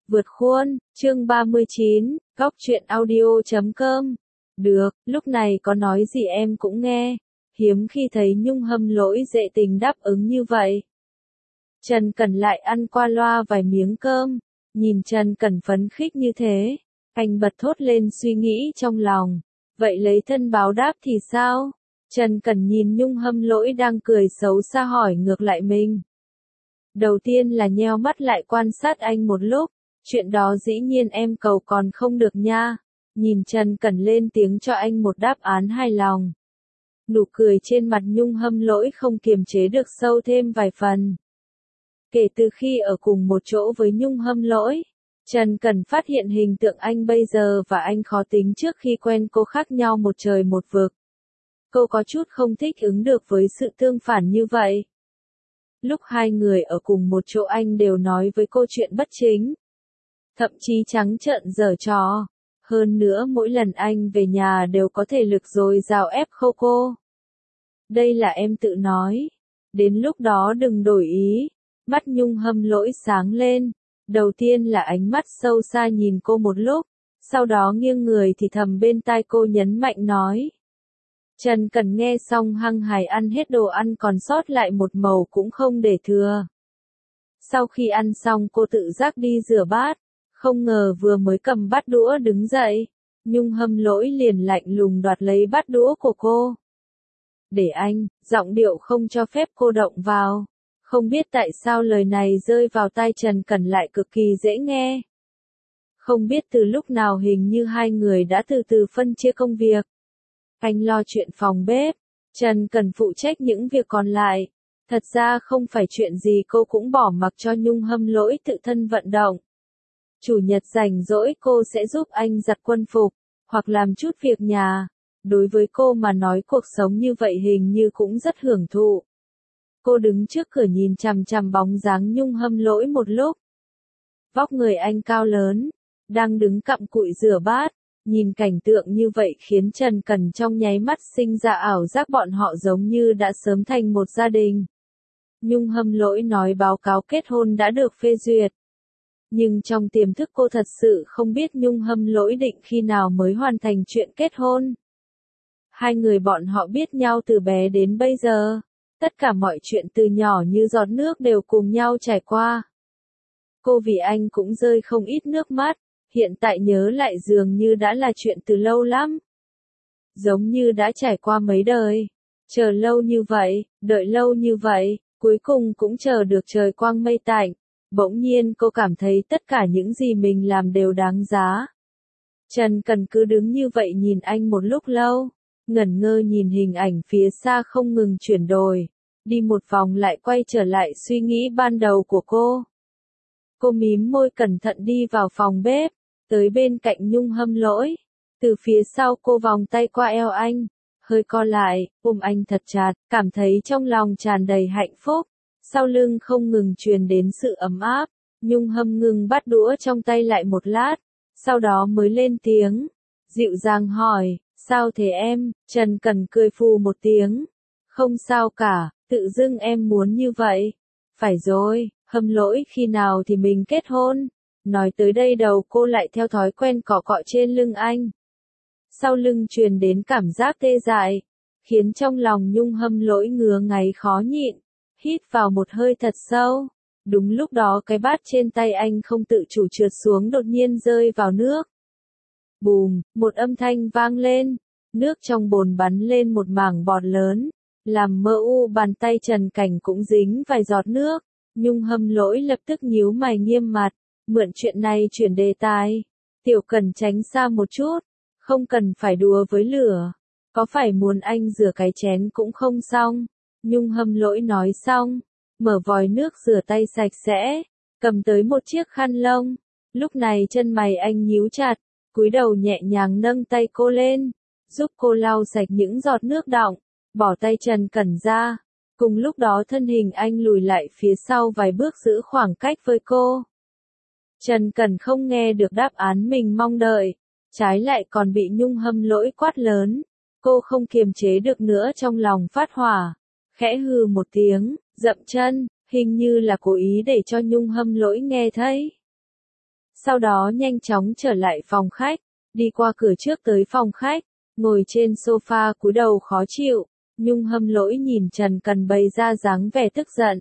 Vượt khuôn, chương 39, góc truyện audio.com. Được, lúc này có nói gì em cũng nghe. Hiếm khi thấy Nhung Hâm Lỗi dễ tình đáp ứng như vậy. Trần Cẩn lại ăn qua loa vài miếng cơm. Nhìn Trần Cẩn phấn khích như thế, anh bật thốt lên suy nghĩ trong lòng. Vậy lấy thân báo đáp thì sao? Trần Cẩn nhìn Nhung Hâm Lỗi đang cười xấu xa hỏi ngược lại mình. Đầu tiên là nheo mắt lại quan sát anh một lúc. Chuyện đó dĩ nhiên em cầu còn không được nha. Nhìn Trần Cẩn lên tiếng cho anh một đáp án hài lòng. Nụ cười trên mặt Nhung Hâm Lỗi không kiềm chế được sâu thêm vài phần. Kể từ khi ở cùng một chỗ với Nhung Hâm Lỗi, Trần Cẩn phát hiện hình tượng anh bây giờ và anh khó tính trước khi quen cô khác nhau một trời một vực. Cô có chút không thích ứng được với sự tương phản như vậy. Lúc hai người ở cùng một chỗ anh đều nói với cô chuyện bất chính. Thậm chí trắng trợn giở trò. Hơn nữa mỗi lần anh về nhà đều có thể lực dồi dào ép khâu cô. Đây là em tự nói. Đến lúc đó đừng đổi ý. Mắt Nhung Hâm Lỗi sáng lên. Đầu tiên là ánh mắt sâu xa nhìn cô một lúc. Sau đó nghiêng người thì thầm bên tai cô nhấn mạnh nói. Trần Cẩn nghe xong hăng hái ăn hết đồ ăn còn sót lại một mẩu cũng không để thừa. Sau khi ăn xong cô tự giác đi rửa bát. Không ngờ vừa mới cầm bát đũa đứng dậy, Nhung Hâm Lỗi liền lạnh lùng đoạt lấy bát đũa của cô. Để anh, giọng điệu không cho phép cô động vào. Không biết tại sao lời này rơi vào tai Trần Cẩn lại cực kỳ dễ nghe. Không biết từ lúc nào hình như hai người đã từ từ phân chia công việc. Anh lo chuyện phòng bếp, Trần Cẩn phụ trách những việc còn lại. Thật ra không phải chuyện gì cô cũng bỏ mặc cho Nhung Hâm Lỗi tự thân vận động. Chủ nhật rảnh rỗi cô sẽ giúp anh giặt quân phục, hoặc làm chút việc nhà. Đối với cô mà nói cuộc sống như vậy hình như cũng rất hưởng thụ. Cô đứng trước cửa nhìn chằm chằm bóng dáng Nhung Hâm Lỗi một lúc. Vóc người anh cao lớn, đang đứng cặm cụi rửa bát. Nhìn cảnh tượng như vậy khiến Trần Cẩn trong nháy mắt sinh ra ảo giác bọn họ giống như đã sớm thành một gia đình. Nhung Hâm Lỗi nói báo cáo kết hôn đã được phê duyệt. Nhưng trong tiềm thức cô thật sự không biết Nhung Hâm Lỗi định khi nào mới hoàn thành chuyện kết hôn. Hai người bọn họ biết nhau từ bé đến bây giờ. Tất cả mọi chuyện từ nhỏ như giọt nước đều cùng nhau trải qua. Cô vì anh cũng rơi không ít nước mắt. Hiện tại nhớ lại dường như đã là chuyện từ lâu lắm. Giống như đã trải qua mấy đời. Chờ lâu như vậy, đợi lâu như vậy, cuối cùng cũng chờ được trời quang mây tạnh. Bỗng nhiên cô cảm thấy tất cả những gì mình làm đều đáng giá. Trần Cẩn cứ đứng như vậy nhìn anh một lúc lâu, ngẩn ngơ nhìn hình ảnh phía xa không ngừng chuyển đổi, đi một vòng lại quay trở lại suy nghĩ ban đầu của cô. Cô mím môi cẩn thận đi vào phòng bếp, tới bên cạnh Nhung Hâm Lỗi. Từ phía sau cô vòng tay qua eo anh, hơi co lại, ôm anh thật chặt, cảm thấy trong lòng tràn đầy hạnh phúc. Sau lưng không ngừng truyền đến sự ấm áp, Nhung Hâm ngừng bắt đũa trong tay lại một lát, sau đó mới lên tiếng, dịu dàng hỏi, sao thế em? Trần Cẩn cười phù một tiếng, không sao cả, tự dưng em muốn như vậy. Phải rồi, Hâm Lỗi khi nào thì mình kết hôn? Nói tới đây đầu cô lại theo thói quen cọ cọ trên lưng anh. Sau lưng truyền đến cảm giác tê dại, khiến trong lòng Nhung Hâm Lỗi ngứa ngáy khó nhịn. Hít vào một hơi thật sâu. Đúng lúc đó cái bát trên tay anh không tự chủ trượt xuống đột nhiên rơi vào nước. Bùm, một âm thanh vang lên. Nước trong bồn bắn lên một mảng bọt lớn. Làm mơ u bàn tay Trần Cảnh cũng dính vài giọt nước. Nhung Hâm Lỗi lập tức nhíu mày nghiêm mặt. Mượn chuyện này chuyển đề tài. Tiểu Cần tránh xa một chút. Không cần phải đùa với lửa. Có phải muốn anh rửa cái chén cũng không xong. Nhung Hâm Lỗi nói xong, mở vòi nước rửa tay sạch sẽ, cầm tới một chiếc khăn lông. Lúc này chân mày anh nhíu chặt, cúi đầu nhẹ nhàng nâng tay cô lên, giúp cô lau sạch những giọt nước đọng, bỏ tay Trần Cẩn ra. Cùng lúc đó thân hình anh lùi lại phía sau vài bước giữ khoảng cách với cô. Trần Cẩn không nghe được đáp án mình mong đợi, trái lại còn bị Nhung Hâm Lỗi quát lớn. Cô không kiềm chế được nữa trong lòng phát hỏa. Khẽ hừ một tiếng, dậm chân, hình như là cố ý để cho Nhung Hâm Lỗi nghe thấy. Sau đó nhanh chóng trở lại phòng khách, đi qua cửa trước tới phòng khách, ngồi trên sofa cúi đầu khó chịu. Nhung hâm lỗi nhìn Trần Cần bày ra dáng vẻ tức giận.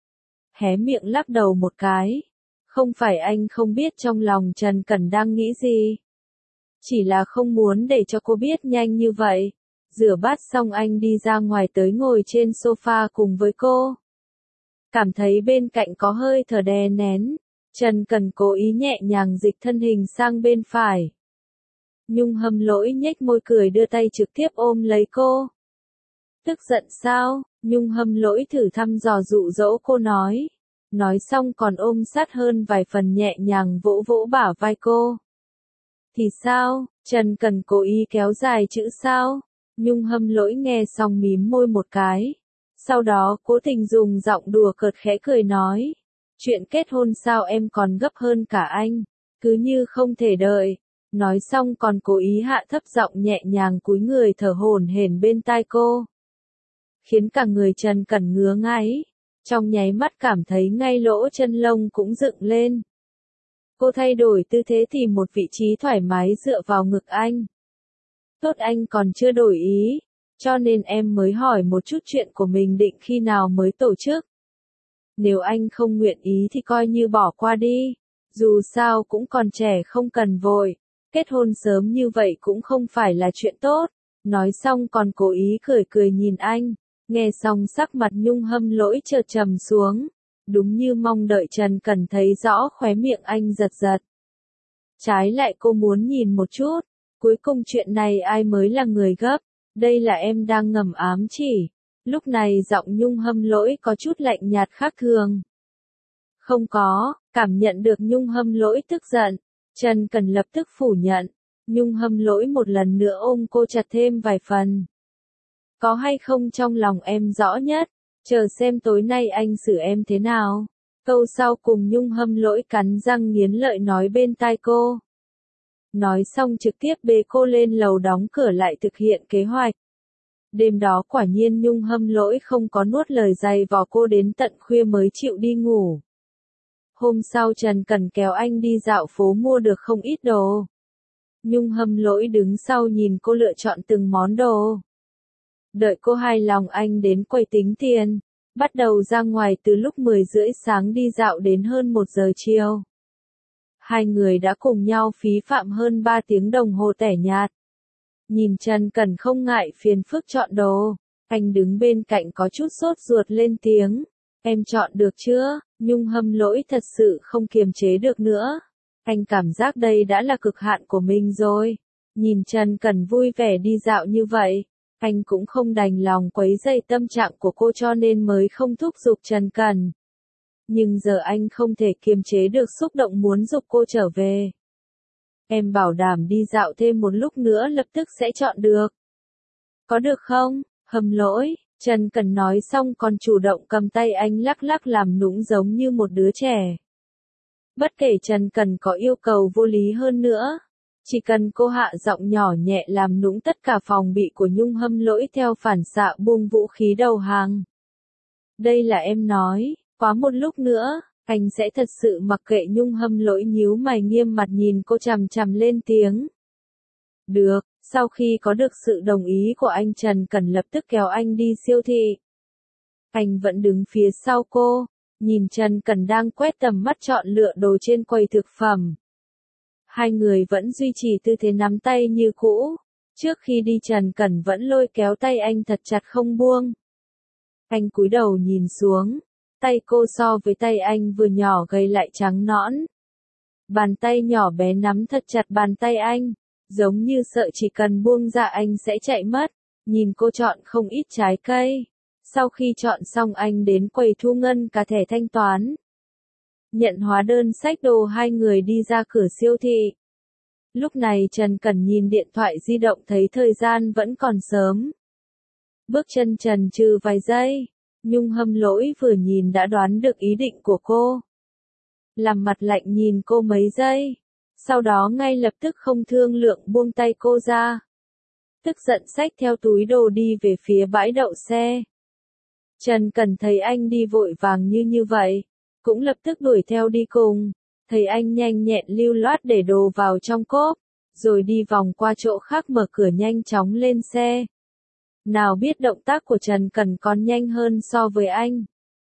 Hé miệng lắc đầu một cái. Không phải anh không biết trong lòng Trần Cần đang nghĩ gì. Chỉ là không muốn để cho cô biết nhanh như vậy. Rửa bát xong anh đi ra ngoài tới ngồi trên sofa cùng với cô. Cảm thấy bên cạnh có hơi thở đè nén. Trần Cần cố ý nhẹ nhàng dịch thân hình sang bên phải. Nhung hâm lỗi nhếch môi cười đưa tay trực tiếp ôm lấy cô. Tức giận sao? Nhung hâm lỗi thử thăm dò dụ dỗ cô nói. Nói xong còn ôm sát hơn vài phần nhẹ nhàng vỗ vỗ bả vai cô. Thì sao? Trần Cần cố ý kéo dài chữ sao? Nhung hâm lỗi nghe xong mím môi một cái. Sau đó cố tình dùng giọng đùa cợt khẽ cười nói. Chuyện kết hôn sao em còn gấp hơn cả anh? Cứ như không thể đợi. Nói xong còn cố ý hạ thấp giọng nhẹ nhàng cúi người thở hổn hển bên tai cô. Khiến cả người Trần Cần ngứa ngáy. Trong nháy mắt cảm thấy ngay lỗ chân lông cũng dựng lên. Cô thay đổi tư thế tìm một vị trí thoải mái dựa vào ngực anh. Tốt anh còn chưa đổi ý, cho nên em mới hỏi một chút chuyện của mình định khi nào mới tổ chức. Nếu anh không nguyện ý thì coi như bỏ qua đi, dù sao cũng còn trẻ không cần vội, kết hôn sớm như vậy cũng không phải là chuyện tốt. Nói xong còn cố ý cười cười nhìn anh, nghe xong sắc mặt Nhung hâm lỗi chợt trầm xuống. Đúng như mong đợi Trần Cần thấy rõ khóe miệng anh giật giật. Trái lại cô muốn nhìn một chút, cuối cùng chuyện này ai mới là người gấp, đây là em đang ngầm ám chỉ. Lúc này giọng Nhung hâm lỗi có chút lạnh nhạt khác thường. Không có, cảm nhận được Nhung hâm lỗi tức giận, Trần Cần lập tức phủ nhận. Nhung hâm lỗi một lần nữa ôm cô chặt thêm vài phần. Có hay không trong lòng em rõ nhất. Chờ xem tối nay anh xử em thế nào. Câu sau cùng Nhung hâm lỗi cắn răng nghiến lợi nói bên tai cô. Nói xong trực tiếp bế cô lên lầu đóng cửa lại thực hiện kế hoạch. Đêm đó quả nhiên Nhung hâm lỗi không có nuốt lời dày vò cô đến tận khuya mới chịu đi ngủ. Hôm sau Trần Cần kéo anh đi dạo phố mua được không ít đồ. Nhung hâm lỗi đứng sau nhìn cô lựa chọn từng món đồ. Đợi cô hài lòng anh đến quầy tính tiền, bắt đầu ra ngoài từ lúc 10 rưỡi sáng đi dạo đến hơn 1 giờ chiều. Hai người đã cùng nhau phí phạm hơn 3 tiếng đồng hồ tẻ nhạt. Nhìn Trần Cần không ngại phiền phức chọn đồ, anh đứng bên cạnh có chút sốt ruột lên tiếng. Em chọn được chưa? Nhung hâm lỗi thật sự không kiềm chế được nữa. Anh cảm giác đây đã là cực hạn của mình rồi. Nhìn Trần Cần vui vẻ đi dạo như vậy. Anh cũng không đành lòng quấy rầy tâm trạng của cô cho nên mới không thúc giục Trần Cần. Nhưng giờ anh không thể kiềm chế được xúc động muốn giục cô trở về. Em bảo đảm đi dạo thêm một lúc nữa lập tức sẽ chọn được. Có được không? Hâm lỗi, Trần Cần nói xong còn chủ động cầm tay anh lắc lắc làm nũng giống như một đứa trẻ. Bất kể Trần Cần có yêu cầu vô lý hơn nữa. Chỉ cần cô hạ giọng nhỏ nhẹ làm nũng tất cả phòng bị của Nhung hâm lỗi theo phản xạ buông vũ khí đầu hàng. Đây là em nói, quá một lúc nữa, anh sẽ thật sự mặc kệ. Nhung hâm lỗi nhíu mày nghiêm mặt nhìn cô chằm chằm lên tiếng. Được, sau khi có được sự đồng ý của anh Trần Cần lập tức kéo anh đi siêu thị. Anh vẫn đứng phía sau cô, nhìn Trần Cần đang quét tầm mắt chọn lựa đồ trên quầy thực phẩm. Hai người vẫn duy trì tư thế nắm tay như cũ. Trước khi đi Trần Cần vẫn lôi kéo tay anh thật chặt không buông. Anh cúi đầu nhìn xuống. Tay cô so với tay anh vừa nhỏ gầy lại trắng nõn. Bàn tay nhỏ bé nắm thật chặt bàn tay anh. Giống như sợ chỉ cần buông ra anh sẽ chạy mất. Nhìn cô chọn không ít trái cây. Sau khi chọn xong anh đến quầy thu ngân cả thẻ thanh toán. Nhận hóa đơn xách đồ hai người đi ra cửa siêu thị. Lúc này Trần Cần nhìn điện thoại di động thấy thời gian vẫn còn sớm. Bước chân chần chừ vài giây. Nhung hâm lỗi vừa nhìn đã đoán được ý định của cô. Làm mặt lạnh nhìn cô mấy giây. Sau đó ngay lập tức không thương lượng buông tay cô ra. Tức giận xách theo túi đồ đi về phía bãi đậu xe. Trần Cần thấy anh đi vội vàng như vậy. Cũng lập tức đuổi theo đi cùng. Thấy anh nhanh nhẹn lưu loát để đồ vào trong cốp, rồi đi vòng qua chỗ khác mở cửa nhanh chóng lên xe. Nào biết động tác của Trần Cẩn còn nhanh hơn so với anh.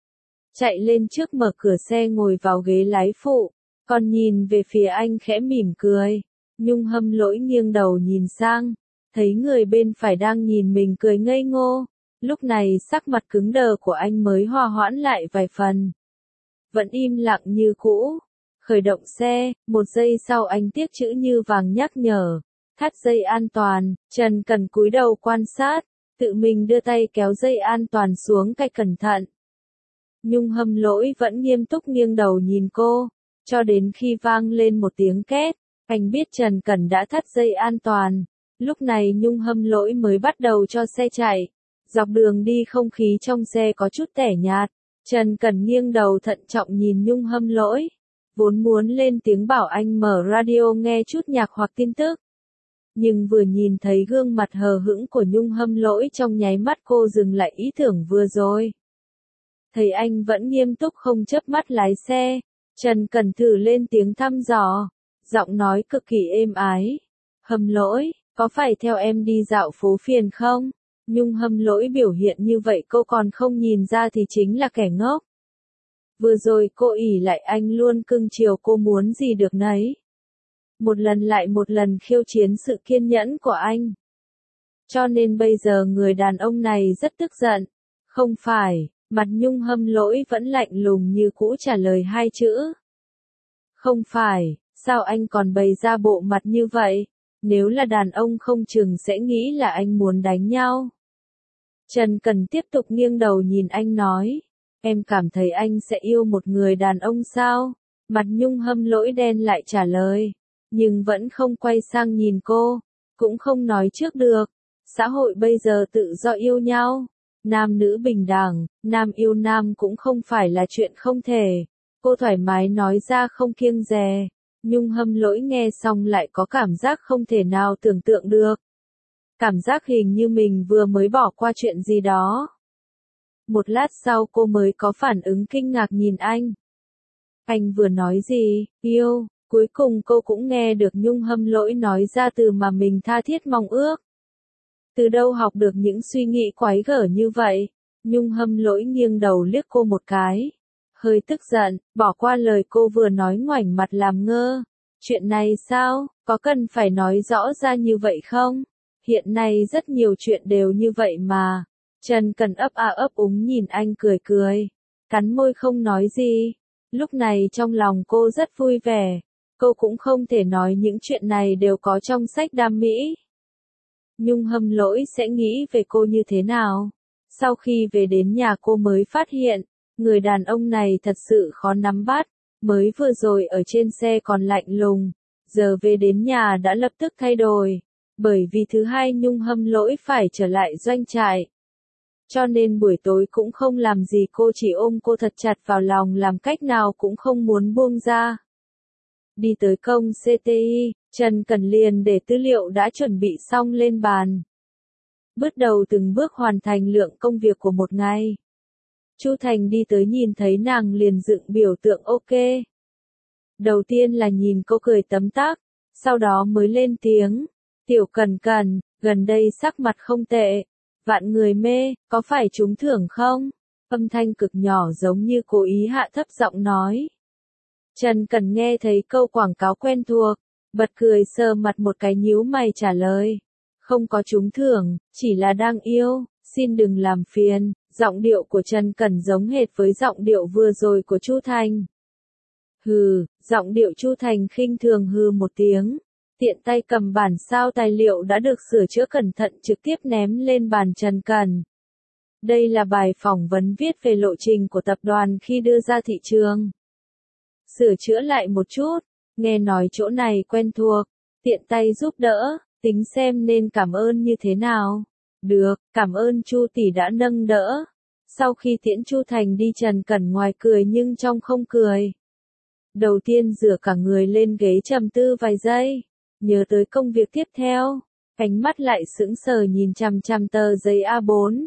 Chạy lên trước mở cửa xe ngồi vào ghế lái phụ, còn nhìn về phía anh khẽ mỉm cười. Nhung Hâm Lỗi nghiêng đầu nhìn sang, thấy người bên phải đang nhìn mình cười ngây ngô. Lúc này sắc mặt cứng đờ của anh mới hòa hoãn lại vài phần. Vẫn im lặng như cũ. Khởi động xe, 1 giây sau anh tiếc chữ như vàng nhắc nhở. Thắt dây an toàn, Trần Cẩn cúi đầu quan sát, tự mình đưa tay kéo dây an toàn xuống cạnh cẩn thận. Nhung Hâm Lỗi vẫn nghiêm túc nghiêng đầu nhìn cô, cho đến khi vang lên một tiếng két, anh biết Trần Cẩn đã thắt dây an toàn. Lúc này Nhung Hâm Lỗi mới bắt đầu cho xe chạy. Dọc đường đi không khí trong xe có chút tẻ nhạt. Trần Cẩn nghiêng đầu thận trọng nhìn Nhung Hâm Lỗi. Vốn muốn lên tiếng bảo anh mở radio nghe chút nhạc hoặc tin tức. Nhưng vừa nhìn thấy gương mặt hờ hững của Nhung Hâm Lỗi trong nháy mắt cô dừng lại ý tưởng vừa rồi. Thấy anh vẫn nghiêm túc không chớp mắt lái xe, Trần Cẩn thử lên tiếng thăm dò, giọng nói cực kỳ êm ái. Hâm Lỗi, có phải theo em đi dạo phố phiền không? Nhung Hâm Lỗi biểu hiện như vậy cô còn không nhìn ra thì chính là kẻ ngốc. Vừa rồi cô ỷ lại anh luôn cưng chiều cô muốn gì được nấy. Một lần lại một lần khiêu chiến sự kiên nhẫn của anh. Cho nên bây giờ người đàn ông này rất tức giận. Không phải, mặt Nhung Hâm Lỗi vẫn lạnh lùng như cũ trả lời 2 chữ. Không phải, sao anh còn bày ra bộ mặt như vậy? Nếu là đàn ông không chừng sẽ nghĩ là anh muốn đánh nhau. Trần Cẩn tiếp tục nghiêng đầu nhìn anh nói. Em cảm thấy anh sẽ yêu một người đàn ông sao? Mặt Nhung Hâm Lỗi đen lại trả lời. Nhưng vẫn không quay sang nhìn cô. Cũng không nói trước được. Xã hội bây giờ tự do yêu nhau. Nam nữ bình đẳng, nam yêu nam cũng không phải là chuyện không thể. Cô thoải mái nói ra không kiêng dè. Nhung Hâm Lỗi nghe xong lại có cảm giác không thể nào tưởng tượng được. Cảm giác hình như mình vừa mới bỏ qua chuyện gì đó. Một lát sau cô mới có phản ứng kinh ngạc nhìn anh. Anh vừa nói gì, yêu, cuối cùng cô cũng nghe được Nhung Hâm Lỗi nói ra từ mà mình tha thiết mong ước. Từ đâu học được những suy nghĩ quái gở như vậy? Nhung Hâm Lỗi nghiêng đầu liếc cô một cái. Hơi tức giận, bỏ qua lời cô vừa nói ngoảnh mặt làm ngơ. Chuyện này sao, có cần phải nói rõ ra như vậy không? Hiện nay rất nhiều chuyện đều như vậy mà. Trần Cẩn ấp a ấp úng nhìn anh cười cười. Cắn môi không nói gì. Lúc này trong lòng cô rất vui vẻ. Cô cũng không thể nói những chuyện này đều có trong sách đam mỹ. Nhung Hâm Lỗi sẽ nghĩ về cô như thế nào? Sau khi về đến nhà cô mới phát hiện, người đàn ông này thật sự khó nắm bắt. Mới vừa rồi ở trên xe còn lạnh lùng, giờ về đến nhà đã lập tức thay đổi. Bởi vì thứ hai Nhung Hâm Lỗi phải trở lại doanh trại. Cho nên buổi tối cũng không làm gì, cô chỉ ôm cô thật chặt vào lòng, làm cách nào cũng không muốn buông ra. Đi tới công CTI, Trần Cẩn liền để tư liệu đã chuẩn bị xong lên bàn. Bước đầu từng bước hoàn thành lượng công việc của một ngày. Chu Thành đi tới nhìn thấy nàng liền dựng biểu tượng ok. Đầu tiên là nhìn cô cười tấm tắc, sau đó mới lên tiếng. Tiểu Cẩn Cẩn, gần đây sắc mặt không tệ. Vạn người mê, có phải trúng thưởng không? Âm thanh cực nhỏ giống như cố ý hạ thấp giọng nói. Trần Cẩn nghe thấy câu quảng cáo quen thuộc, bật cười sờ mặt một cái nhíu mày trả lời. Không có trúng thưởng, chỉ là đang yêu, xin đừng làm phiền. Giọng điệu của Trần Cẩn giống hệt với giọng điệu vừa rồi của Chu Thành. Hừ, giọng điệu Chu Thành khinh thường hừ một tiếng. Tiện tay cầm bản sao tài liệu đã được sửa chữa cẩn thận trực tiếp ném lên bàn Trần Cẩn. Đây là bài phỏng vấn viết về lộ trình của tập đoàn khi đưa ra thị trường. Sửa chữa lại một chút, nghe nói chỗ này quen thuộc, tiện tay giúp đỡ, tính xem nên cảm ơn như thế nào. Được, cảm ơn Chu tỷ đã nâng đỡ. Sau khi tiễn Chu Thành đi, Trần Cẩn ngoài cười nhưng trong không cười. Đầu tiên dựa cả người lên ghế trầm tư vài giây, nhớ tới công việc tiếp theo, ánh mắt lại sững sờ nhìn chằm chằm tờ giấy A4.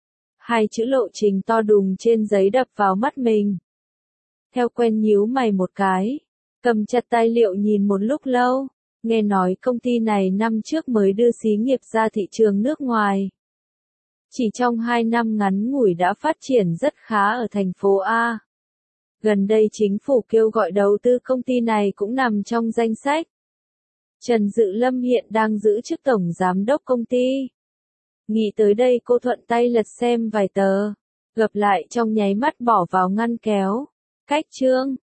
2 chữ lộ trình to đùng trên giấy đập vào mắt mình. Theo quen nhíu mày một cái, Cầm chặt tài liệu nhìn một lúc lâu, nghe nói công ty này năm trước mới đưa xí nghiệp ra thị trường nước ngoài. Chỉ trong 2 năm ngắn ngủi đã phát triển rất khá ở thành phố A. Gần đây chính phủ kêu gọi đầu tư công ty này cũng nằm trong danh sách. Trần Dự Lâm hiện đang giữ chức tổng giám đốc công ty. Nghĩ tới đây cô thuận tay lật xem vài tờ, gập lại trong nháy mắt bỏ vào ngăn kéo. Cách chương